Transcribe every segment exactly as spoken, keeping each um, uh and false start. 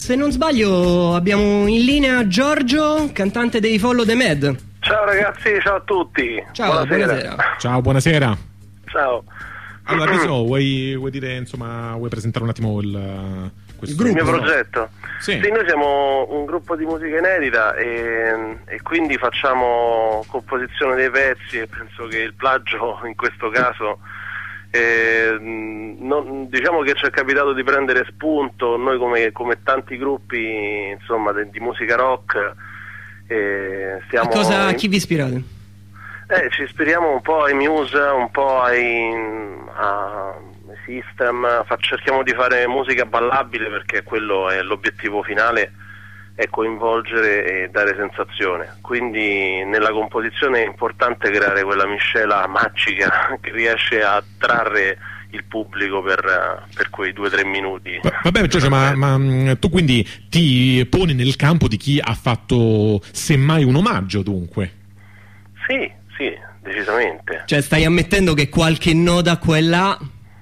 Se non sbaglio abbiamo in linea Giorgio, cantante dei Follow the Mad. Ciao ragazzi, ciao a tutti. Ciao, buonasera. buonasera. Ciao, buonasera. Ciao. Allora, so, vuoi, vuoi dire, insomma, vuoi presentare un attimo il, questo il mio progetto? Sì. Sì, noi siamo un gruppo di musica inedita e, e quindi facciamo composizione dei pezzi e penso che il plagio in questo caso eh, non, diciamo che ci è capitato di prendere spunto, noi come, come tanti gruppi insomma di, di musica rock eh, stiamo... A cosa, a chi vi ispirate? Eh, ci ispiriamo un po' ai Muse, un po' ai a System, fa, cerchiamo di fare musica ballabile perché quello è l'obiettivo finale, è coinvolgere e dare sensazione. Quindi nella composizione è importante creare quella miscela magica che riesce a attrarre il pubblico per, per quei due o tre minuti. Vabbè Giorgio, ma, ma tu quindi ti poni nel campo di chi ha fatto semmai un omaggio, dunque? Sì, sì, decisamente. Cioè stai ammettendo che qualche nota quella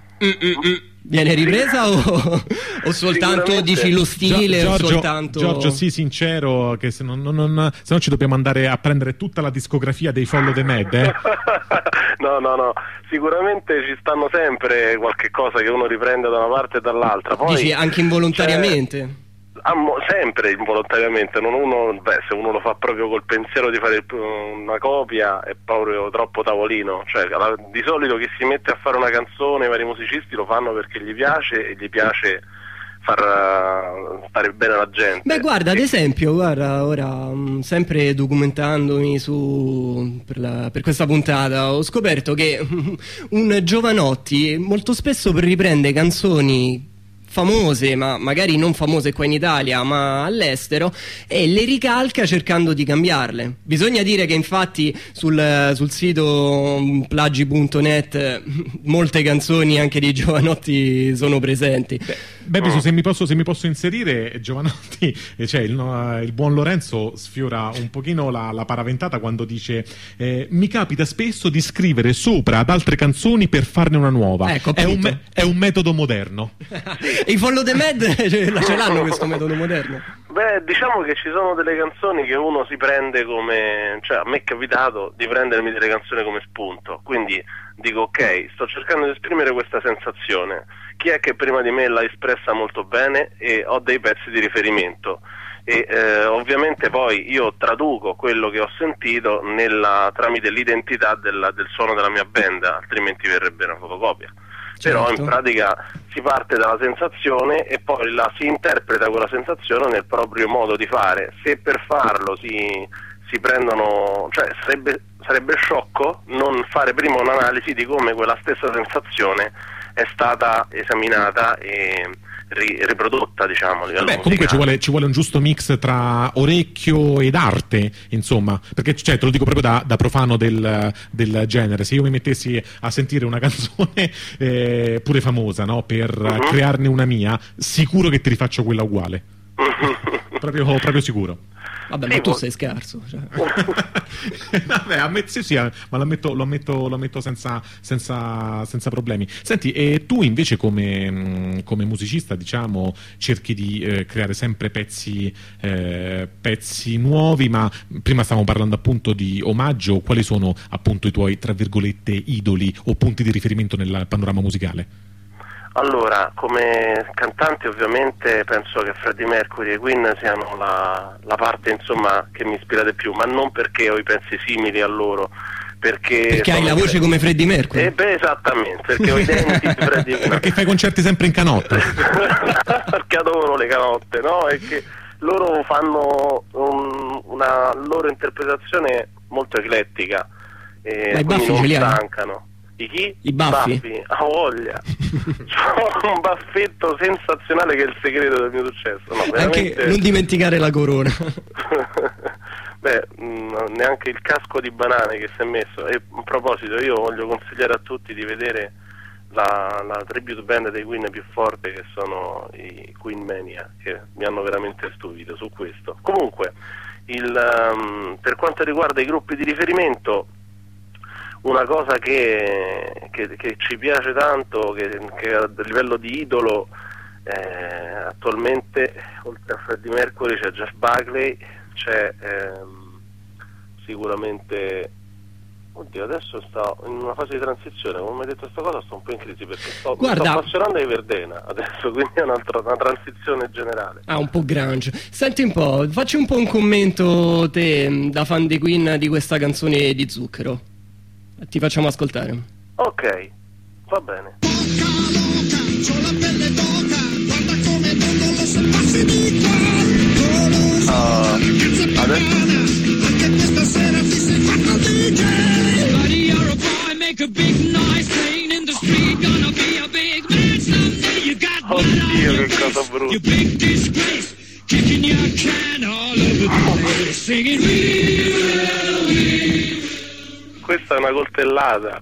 viene ripresa o, o soltanto dici lo stile? Giorgio, o soltanto... Giorgio, sii sincero, che se non, non, non, se no ci dobbiamo andare a prendere tutta la discografia dei Follow the Mad, eh? No, no, no, sicuramente ci stanno sempre qualche cosa che uno riprende da una parte e dall'altra. Poi dici anche involontariamente? Sempre involontariamente, non uno, beh, se uno lo fa proprio col pensiero di fare una copia è proprio troppo tavolino, cioè la, di solito chi si mette a fare una canzone, i vari musicisti lo fanno perché gli piace e gli piace far uh, stare bene la gente. Beh guarda, ad esempio, guarda, ora mh, sempre documentandomi su per, la, per questa puntata ho scoperto che un Jovanotti molto spesso riprende canzoni famose, ma magari non famose qua in Italia, ma all'estero, e le ricalca cercando di cambiarle. Bisogna dire che infatti sul, sul sito plagi punto net molte canzoni anche di Jovanotti sono presenti. Beh, Beppe, se mi posso, se mi posso inserire, Jovanotti, cioè il, no, il buon Lorenzo sfiora un pochino la, la paraventata quando dice eh, mi capita spesso di scrivere sopra ad altre canzoni per farne una nuova. Ecco, è, un me- è un metodo moderno. I Follow the Mad ce l'hanno questo metodo moderno? Beh, diciamo che ci sono delle canzoni che uno si prende come, cioè a me è capitato di prendermi delle canzoni come spunto, quindi dico ok, sto cercando di esprimere questa sensazione, chi è che prima di me l'ha espressa molto bene e ho dei pezzi di riferimento e eh, ovviamente poi io traduco quello che ho sentito nella, tramite l'identità della, del suono della mia band, altrimenti verrebbe una fotocopia. Certo. Però in pratica si parte dalla sensazione e poi la si interpreta quella sensazione nel proprio modo di fare. Se per farlo si, si prendono, cioè sarebbe, sarebbe sciocco non fare prima un'analisi di come quella stessa sensazione è stata esaminata e ri, riprodotta, diciamo. Beh, comunque ci vuole, ci vuole un giusto mix tra orecchio ed arte, insomma, perché cioè, te lo dico proprio da, da profano del, del genere. Se io mi mettessi a sentire una canzone eh, pure famosa, no, per uh-huh. crearne una mia, sicuro che ti rifaccio quella uguale. proprio, proprio sicuro. Vabbè, sì, ma tu mo... sei scarso, cioè. Vabbè, ammetto, sì, sì, ma lo ammetto, lo ammetto, lo ammetto senza, senza, senza problemi. Senti, e tu invece come, come musicista, diciamo, cerchi di eh, creare sempre pezzi, eh, pezzi nuovi, ma prima stavamo parlando appunto di omaggio, quali sono appunto i tuoi, tra virgolette, idoli o punti di riferimento nel panorama musicale? Allora, come cantante ovviamente penso che Freddie Mercury e Queen siano la, la parte insomma che mi ispira di più, ma non perché ho i pezzi simili a loro, perché... Perché hai la voce Fred... come Freddie Mercury? Eh beh, esattamente, perché ho i denti di Freddie Mercury. Perché fai concerti sempre in canotta? Perché adoro le canotte, no? È che loro fanno un, una loro interpretazione molto eclettica e ma i quindi baffi non ce li hai? stancano. I chi? I baffi? baffi. A voglia. C'ho un baffetto sensazionale che è il segreto del mio successo. No, veramente... Anche non dimenticare la corona. Beh, mh, neanche il casco di banane che si è messo. E a proposito, io voglio consigliare a tutti di vedere la, la tribute band dei Queen più forte, che sono i Queen Mania, che mi hanno veramente stupito su questo. Comunque, il, um, per quanto riguarda i gruppi di riferimento, una cosa che, che, che ci piace tanto, che, che a livello di idolo Eh, attualmente oltre a Freddie Mercury c'è Jeff Buckley, c'è ehm, sicuramente, oddio, adesso sto in una fase di transizione, come mi hai detto questa cosa sto un po' in crisi perché sto, Guarda, mi sto appassionando ai Verdena adesso, quindi è un'altra, una transizione generale. Ah, un po' grunge. Senti un po', facci un po' un commento te, da fan di Queen, di questa canzone di Zucchero. Ti facciamo ascoltare. Ok, va bene. Uh, adesso anche questa sera ti sei fatto D J. Buddy, you're a boy, make a big noise, playing in the street, gonna be a big man someday. You got blood on your face, you big disgrace, kicking your can all over the place, singing we will, we. Questa è una coltellata.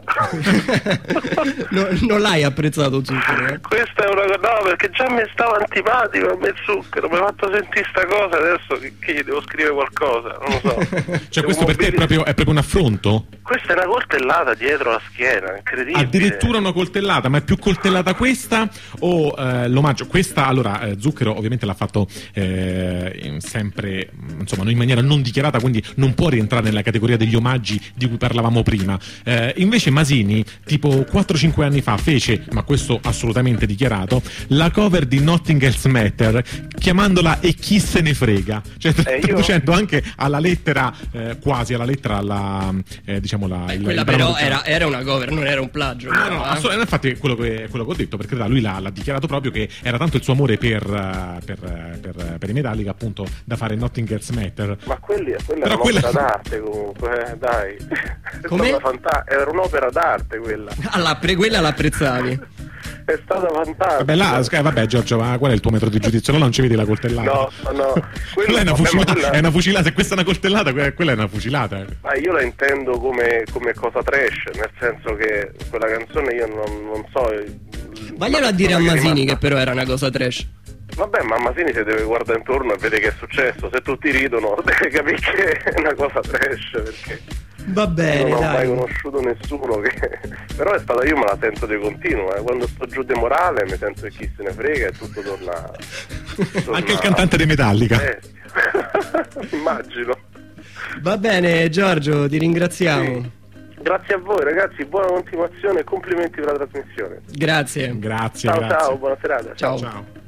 no, non l'hai apprezzato Zucchero? Eh? Questa è una cosa, no, perché già mi stava antipatico a me Zucchero, mi ha fatto sentire sta cosa, adesso che, che gli devo scrivere qualcosa, non lo so. Cioè questo per te è proprio, è proprio un affronto? Questa è una coltellata dietro la schiena, incredibile. Addirittura una coltellata, ma è più coltellata questa o eh, l'omaggio? Questa, allora, eh, Zucchero ovviamente l'ha fatto eh, sempre, insomma, in maniera non dichiarata, quindi non può rientrare nella categoria degli omaggi di cui parlavamo prima. Eh, invece Masini, tipo quattro cinque anni fa, fece, ma questo assolutamente dichiarato, la cover di Nothing Else Matter, chiamandola E chi se ne frega, cioè eh, traducendo io... anche alla lettera, eh, quasi alla lettera, alla, eh, diciamo la... Beh, il, quella il però brano... era, era una cover, non era un plagio. No, no, no, assolutamente, infatti quello che, quello che ho detto, perché lui l'ha, l'ha dichiarato proprio che era tanto il suo amore per, per, per, per i Metallica, appunto, da fare Nothing Else Matter. Ma quelli, quella però era quella... un'opera d'arte comunque, eh, dai. Come? Fanta- era un'opera d'arte quella. Ah, pre- quella l'apprezzavi? È stata fantastica. Vabbè, là, vabbè Giorgio, ma qual è il tuo metro di giudizio? No, non ci vedi la coltellata? No, no. Quella è una fucilata, quella... è una fucilata, se questa è una coltellata, quella è una fucilata. Ma io la intendo come, come cosa trash, nel senso che quella canzone io non, non so. Vaglielo a dire a Masini che però era una cosa trash. Vabbè, ma Masini si deve guardare intorno e vede che è successo. Se tutti ridono, deve capire che è una cosa trash, perché va bene, non ho dai. mai conosciuto nessuno che... Però è stata, io me la sento di continuo, eh. Quando sto giù di morale mi sento che chi se ne frega e tutto torna, torna... Anche il cantante dei Metallica, eh. Immagino. Va bene Giorgio, ti ringraziamo. Sì. Grazie a voi ragazzi, buona continuazione e complimenti per la trasmissione. Grazie. Grazie, Ciao grazie. ciao, buona serata. Ciao. Ciao.